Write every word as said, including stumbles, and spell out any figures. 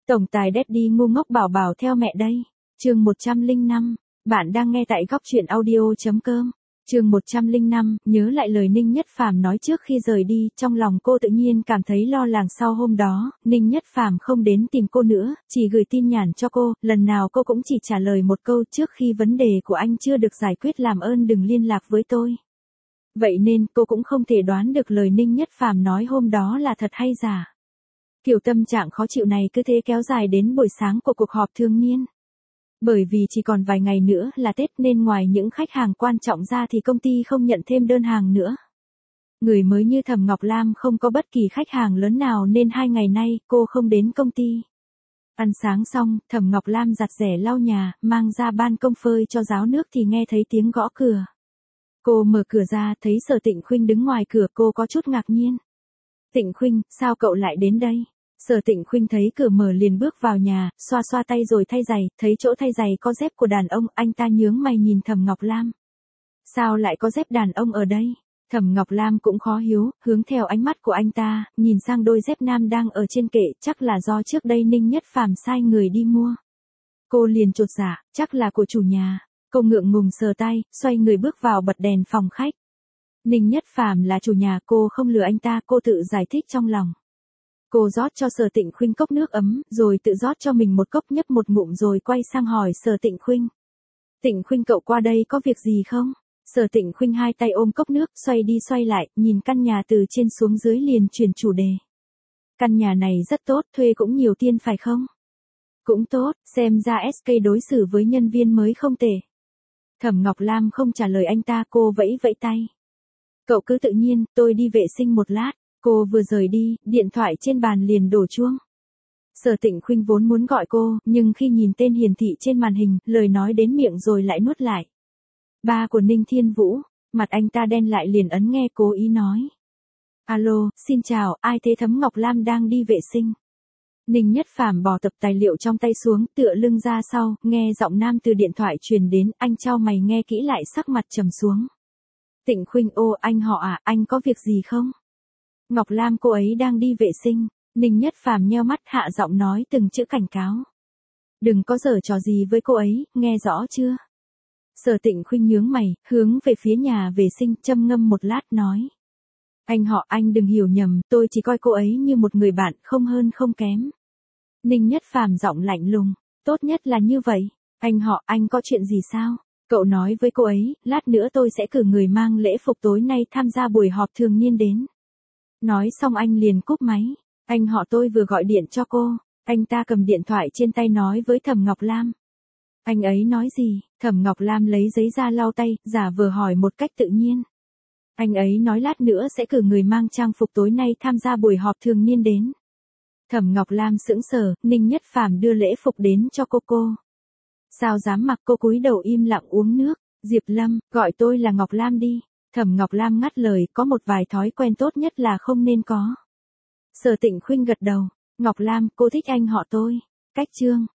Tổng tài Daddy ngu ngốc bảo bảo theo mẹ đây. Chương một trăm lẻ năm, bạn đang nghe tại góc truyện audio chấm com. Chương một trăm lẻ năm, nhớ lại lời Ninh Nhất Phàm nói trước khi rời đi, trong lòng cô tự nhiên cảm thấy lo lắng. Sau hôm đó, Ninh Nhất Phàm không đến tìm cô nữa, chỉ gửi tin nhắn cho cô, lần nào cô cũng chỉ trả lời một câu: trước khi vấn đề của anh chưa được giải quyết làm ơn đừng liên lạc với tôi. Vậy nên cô cũng không thể đoán được lời Ninh Nhất Phàm nói hôm đó là thật hay giả. Kiểu tâm trạng khó chịu này cứ thế kéo dài đến buổi sáng của cuộc họp thường niên. Bởi vì chỉ còn vài ngày nữa là Tết nên ngoài những khách hàng quan trọng ra thì công ty không nhận thêm đơn hàng nữa. Người mới như Thẩm Ngọc Lam không có bất kỳ khách hàng lớn nào nên hai ngày nay cô không đến công ty. Ăn sáng xong, Thẩm Ngọc Lam giặt rẻ lau nhà, mang ra ban công phơi cho ráo nước thì nghe thấy tiếng gõ cửa. Cô mở cửa ra thấy Sở Tịnh Khuynh đứng ngoài cửa, cô có chút ngạc nhiên. Tịnh Khuynh, sao cậu lại đến đây? Sở Tịnh Khuynh thấy cửa mở liền bước vào nhà, xoa xoa tay rồi thay giày, thấy chỗ thay giày có dép của đàn ông, anh ta nhướng mày nhìn Thẩm Ngọc Lam. Sao lại có dép đàn ông ở đây? Thẩm Ngọc Lam cũng khó hiểu, hướng theo ánh mắt của anh ta, nhìn sang đôi dép nam đang ở trên kệ, chắc là do trước đây Ninh Nhất Phàm sai người đi mua. Cô liền chột dạ, chắc là của chủ nhà. Cô ngượng ngùng sờ tay, xoay người bước vào bật đèn phòng khách. Ninh Nhất Phàm là chủ nhà, cô không lừa anh ta, cô tự giải thích trong lòng. Cô rót cho Sở Tịnh Khuynh cốc nước ấm, rồi tự rót cho mình một cốc, nhấp một ngụm rồi quay sang hỏi Sở Tịnh Khuynh. Tịnh Khuynh, cậu qua đây có việc gì không? Sở Tịnh Khuynh hai tay ôm cốc nước, xoay đi xoay lại, nhìn căn nhà từ trên xuống dưới liền chuyển chủ đề. Căn nhà này rất tốt, thuê cũng nhiều tiền phải không? Cũng tốt, xem ra ét ca đối xử với nhân viên mới không tệ. Thẩm Ngọc Lam không trả lời anh ta, cô vẫy vẫy tay. Cậu cứ tự nhiên, tôi đi vệ sinh một lát. Cô vừa rời đi, điện thoại trên bàn liền đổ chuông. Sở Tịnh Khuynh vốn muốn gọi cô, nhưng khi nhìn tên hiển thị trên màn hình, lời nói đến miệng rồi lại nuốt lại. Ba của Ninh Thiên Vũ, mặt anh ta đen lại liền ấn nghe, cố ý nói. Alo, xin chào, ai thế? Thẩm Ngọc Lam đang đi vệ sinh. Ninh Nhất Phàm bỏ tập tài liệu trong tay xuống, tựa lưng ra sau, nghe giọng nam từ điện thoại truyền đến, anh chau mày nghe kỹ lại, sắc mặt trầm xuống. Tịnh Khuynh, ô anh họ à, anh có việc gì không? Ngọc Lam, cô ấy đang đi vệ sinh. Ninh Nhất Phàm nheo mắt, hạ giọng nói từng chữ cảnh cáo. Đừng có giở trò gì với cô ấy, nghe rõ chưa? Sở Tịnh Khuynh nhướng mày, hướng về phía nhà vệ sinh, châm ngâm một lát nói. Anh họ, anh đừng hiểu nhầm, tôi chỉ coi cô ấy như một người bạn, không hơn không kém. Ninh Nhất Phàm giọng lạnh lùng, tốt nhất là như vậy. Anh họ, anh có chuyện gì sao? Cậu nói với cô ấy, lát nữa tôi sẽ cử người mang lễ phục tối nay tham gia buổi họp thường niên đến. Nói xong anh liền cúp máy. Anh họ, tôi vừa gọi điện cho cô. Anh ta cầm điện thoại trên tay nói với Thẩm Ngọc Lam. Anh ấy nói gì? Thẩm Ngọc Lam lấy giấy ra lau tay, giả vờ hỏi một cách tự nhiên. Anh ấy nói lát nữa sẽ cử người mang trang phục tối nay tham gia buổi họp thường niên đến. Thẩm Ngọc Lam sững sờ, Ninh Nhất Phàm đưa lễ phục đến cho cô cô. Sao dám mặc? Cô cúi đầu im lặng uống nước. Diệp Lâm, gọi tôi là Ngọc Lam đi. Thẩm Ngọc Lam ngắt lời, có một vài thói quen tốt nhất là không nên có. Sở Tịnh Khuynh gật đầu. Ngọc Lam, cô thích anh họ tôi. Cách chương.